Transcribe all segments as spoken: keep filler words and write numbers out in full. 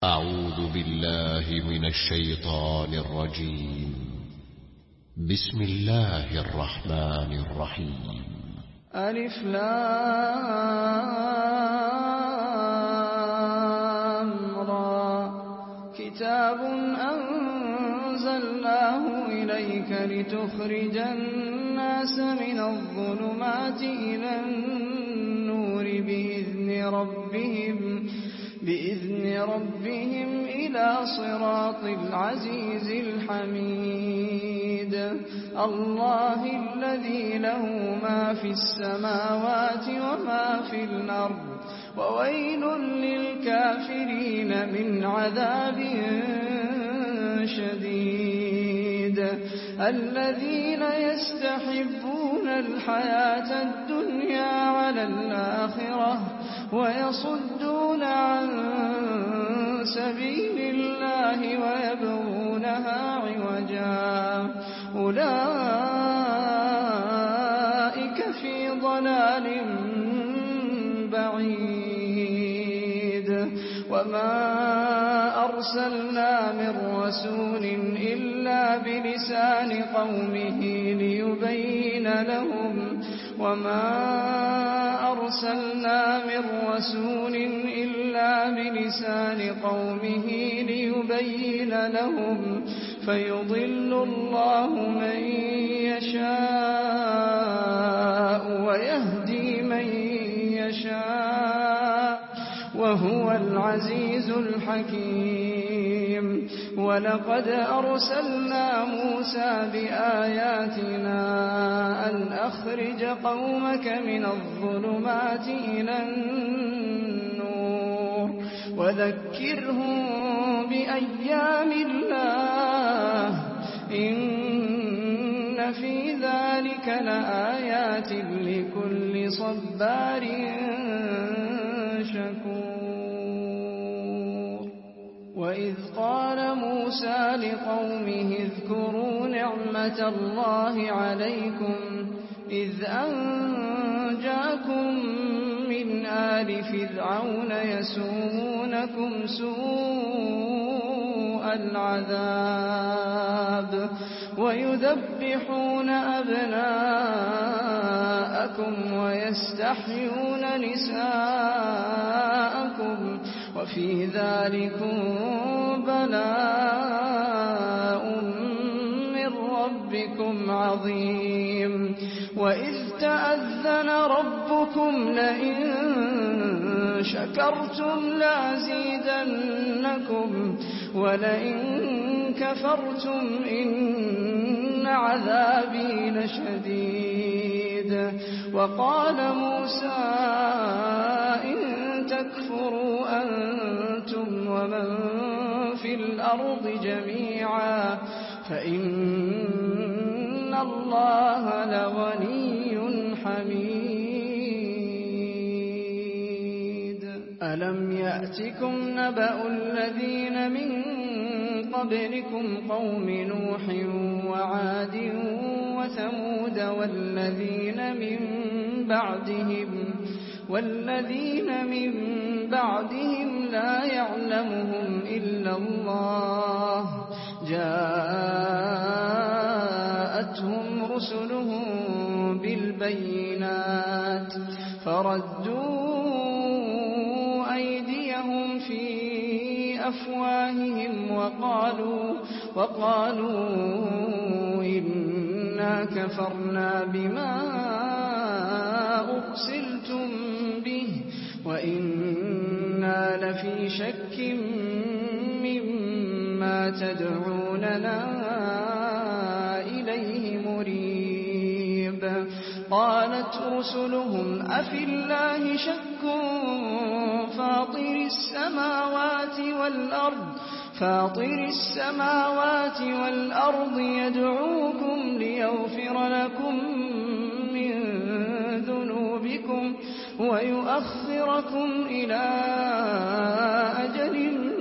أعوذ بالله من الشيطان الرجيم. بسم الله الرحمن الرحيم. ألف لام را كتاب أنزلناه إليك لتخرج الناس من الظلمات إلى النور بإذن ربهم بإذن ربهم إلى صراط العزيز الحميد. الله الذي له ما في السماوات وما في الأرض وويل للكافرين من عذاب شديد. الذين يستحبون الحياة الدنيا على الآخرة ويصدون عن سبيل الله ويبغونها عوجا أولئك في ضلال بعيد. وما أرسلنا من رسول إلا بلسان قومه ليبين لهم وما أرسلنا من رسول إلا بلسان قومه ليبين لهم فيضل الله من يشاء ويهدي من يشاء وهو العزيز الحكيم. ولقد أرسلنا موسى بآياتنا أن أخرج قومك من الظلمات إلى النور وذكرهم بأيام الله إن في ذلك لآيات لكل صبار شكور. وإذ قال موسى لقومه اذكروا نعمة الله عليكم إذ أنجاكم من آل فرعون يسومونكم سوء العذاب ويذبحون أبناءكم ويستحيون نساءكم وفي ذلكم بلاء من ربكم عظيم. وإذ تأذن ربكم لئن شكرتم لأزيدنكم ولئن كفرتم إن عذابي لشديد. وقال موسى إن تكفروا أنتم ومن في الأرض جميعا فإن الله لغني حميد. ألم يأتكم نبأ الذين من قبلكم قوم نوح وعاد وثمود والذين من بعدهم والذين من بعدهم لا يعلمهم إلا الله جاءتهم رسلهم بالبينات فردوا أيديهم في أفواههم وقالوا وقالوا إنا كفرنا بما أرسلتم به وإنا لفي شك مما تدعوننا إليه مريب. قالت رسلهم أفي الله شك فاطر السماوات والأرض فاطر السماوات والأرض يدعوكم ليغفر لكم من ذنوبكم ويؤخركم إلى أجل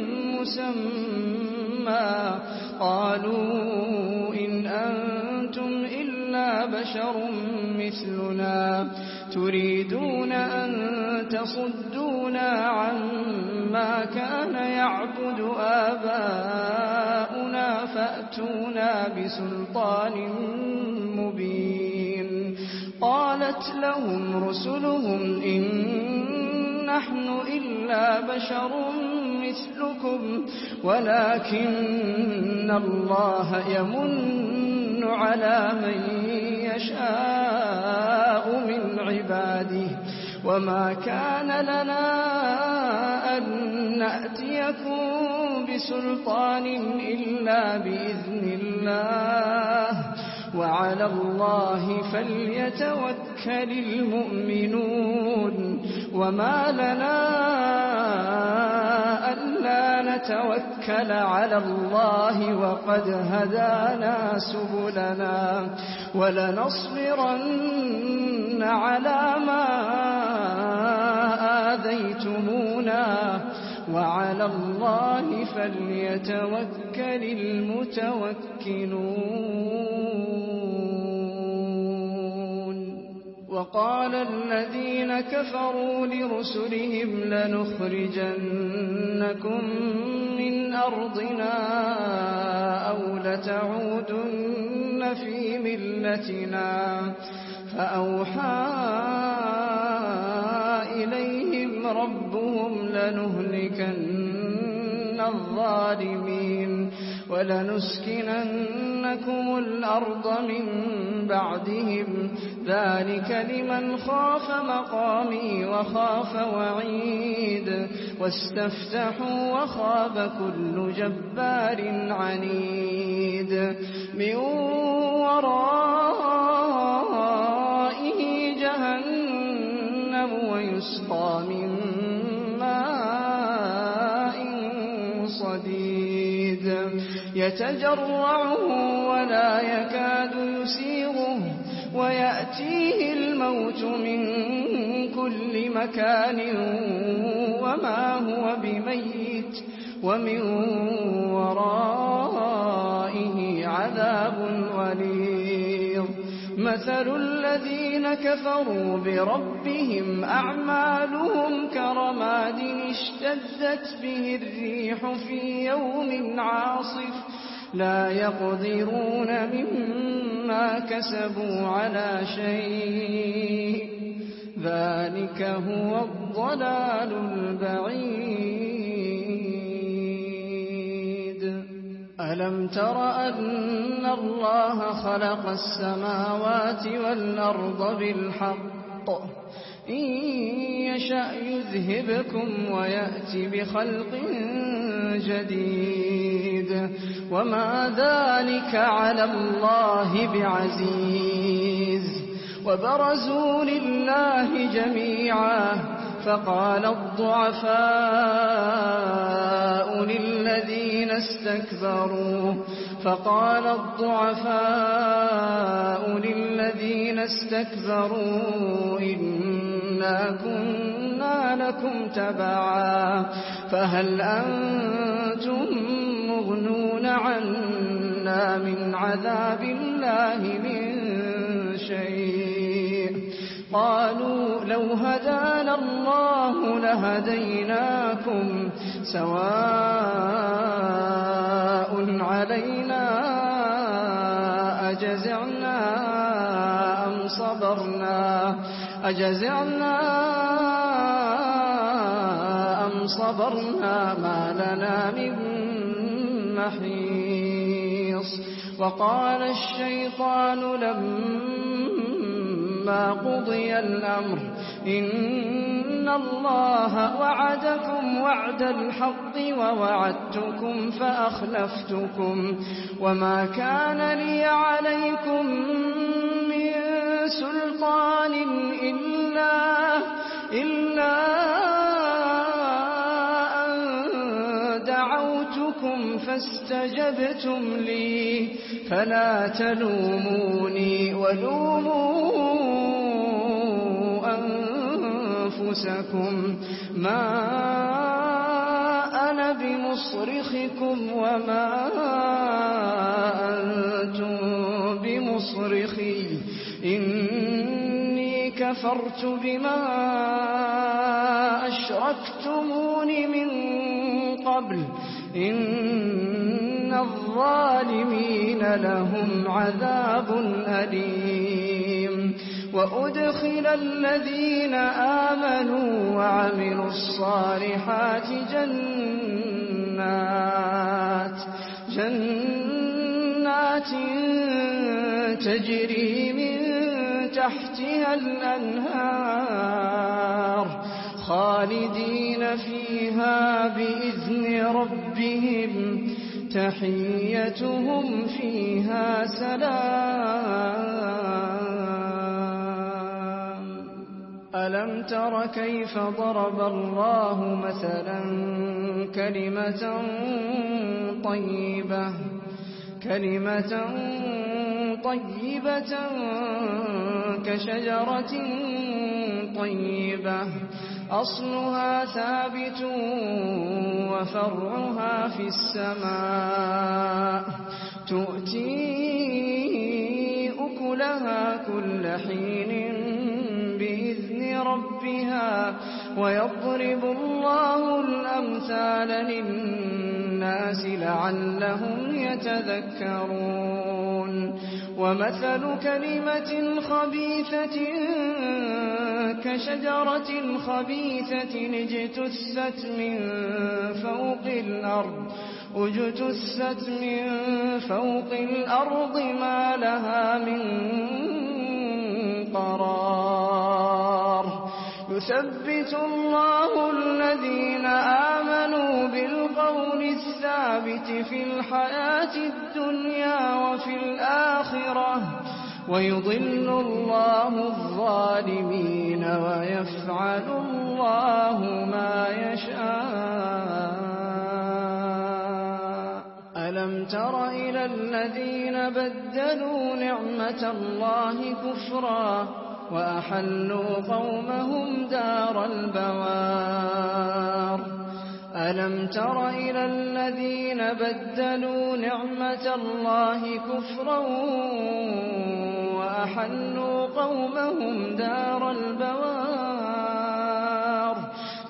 مسمى قالوا إن أنتم إلا بشر مثلنا تريدون أن تصدونا عما كان يعبد آباؤنا فأتونا بسلطان مبين. قالت لهم رسلهم إن نحن إلا بشر مثلكم ولكن الله يمن على من يشاء من عباده وما كان لنا أن نأتيكم بسلطان إلا بإذن الله وعلى الله فليتوكل المؤمنون. وما لنا ألا نتوكل على الله وقد هدانا سبلنا ولنصبرن على ما آذيتمونا وعلى الله فليتوكل المتوكلون. وقال الذين كفروا لرسلهم لنخرجنكم من أرضنا أو لتعودن في ملتنا فأوحى إليهم ربهم لنهلكن الظالمين ولنسكننكم الأرض من بعدهم ذلك لمن خاف مقامي وخاف وعيد. واستفتحوا وخاب كل جبار عنيد. من ورائه جهنم ويسقى من ماء صديد يتجرعه ولا يكاد يسيغه ويأتيه الموت من كل مكان وما هو بميت ومن ورائه عذاب غليظ. مثل الذين كفروا بربهم أعمالهم كرماد اشتدت به الريح في يوم عاصف لا يقدرون مما كسبوا على شيء ذلك هو الضلال البعيد. ألم تر أن الله خلق السماوات والأرض بالحق إن يشأ يذهبكم ويأتي بخلق جديد وما ذلك على الله بعزيز. وبرزوا لله جميعا فقال الضعفاء للذين استكبروا فقال الضعفاء للذين استكبروا إنا كنا لكم تبعا فهل أنتم مغنون عنا من عذاب الله من شيء؟ قالوا لو هدانا الله لهديناكم سواء علينا أجزعنا أم صبرنا أجزعنا أم صبرنا ما لنا من محيص. وقال الشيطان لما قضي الأمر إن الله وعدكم وعد الحق ووعدتكم فأخلفتكم وما كان لي عليكم من سلطان إلا, إلا أن دعوتكم فاستجبتم لي فلا تلوموني ولوموا أنفسكم ما أنا بمصرخكم وما أنتم بمصرخي إني كفرت بما أشركتمون من قبل إن الظالمين لهم عذاب أليم وأدخل الذين آمنوا وعملوا الصالحات جنات جنات تجري من تحتها الأنهار خالدين فيها بإذن ربهم تحيتهم فيها سلام. ألم تر كيف ضرب الله مثلا كلمة طيبة كلمة طيبة كشجرة طيبة أصلها ثابت وفرعها في السماء تؤتي أكلها كل حين بإذن ربها ويضرب الله الأمثال للناس لعلهم يتذكرون. ومثل كلمة خبيثة كشجرة خبيثة اجتثت من فوق الأرض اجتثت من فوق الأرض ما لها من قرار. يثبت الله الذين آمنوا بالقول الثابت في الحياة الدنيا وفي الآخرة ويضل الله الظالمين ويفعل الله ما يشاء. ألم تر إلى الذين بدلوا نعمة الله كفرا وأحلوا قومهم دار البوار. ألم تر إلى الذين بدلوا نعمة الله كفرا وأحلوا قومهم دار البوار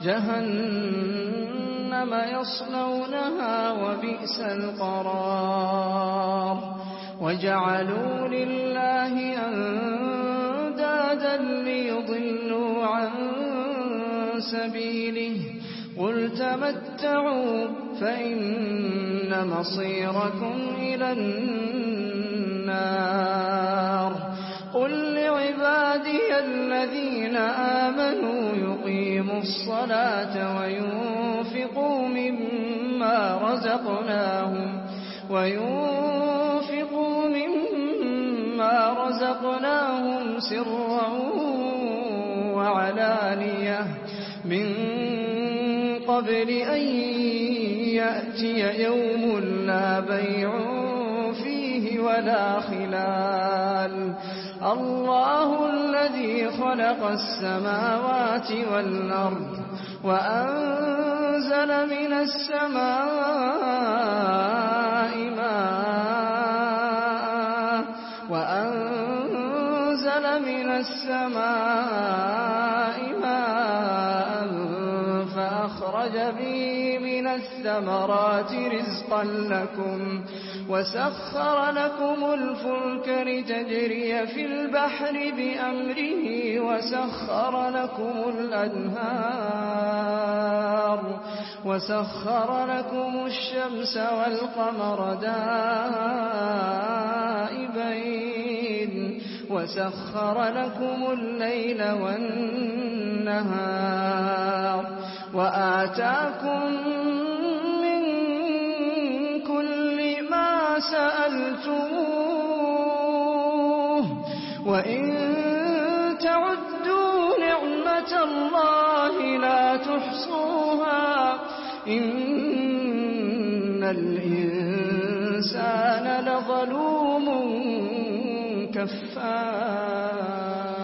جهنم يصلونها وبئس القرار. وجعلوا لله أندادا ليضلوا عن سبيله قل تمتعوا فإن مصيركم إلى النار. قل لعبادي الذين آمنوا يقيموا الصلاة وينفقوا مما رزقناهم وينفقوا مما رزقناهم سرا وعلانية من قبل أن يأتي يوم لا بيع فيه ولا خلال. الله الذي خلق السماوات والأرض وأنزل من السماء ماء وأنزل من السماء ماء فأخرج به من الثمرات رزقا لكم وسخر لكم الفلك لتجري في البحر بأمره وسخر لكم الأنهار وسخر لكم الشمس والقمر دائبين وسخر لكم الليل والنهار وآتاكم من كل ما سألتموه وإن تعدوا نعمة الله لا تحصوها إن الإنسان لظلوم كفار.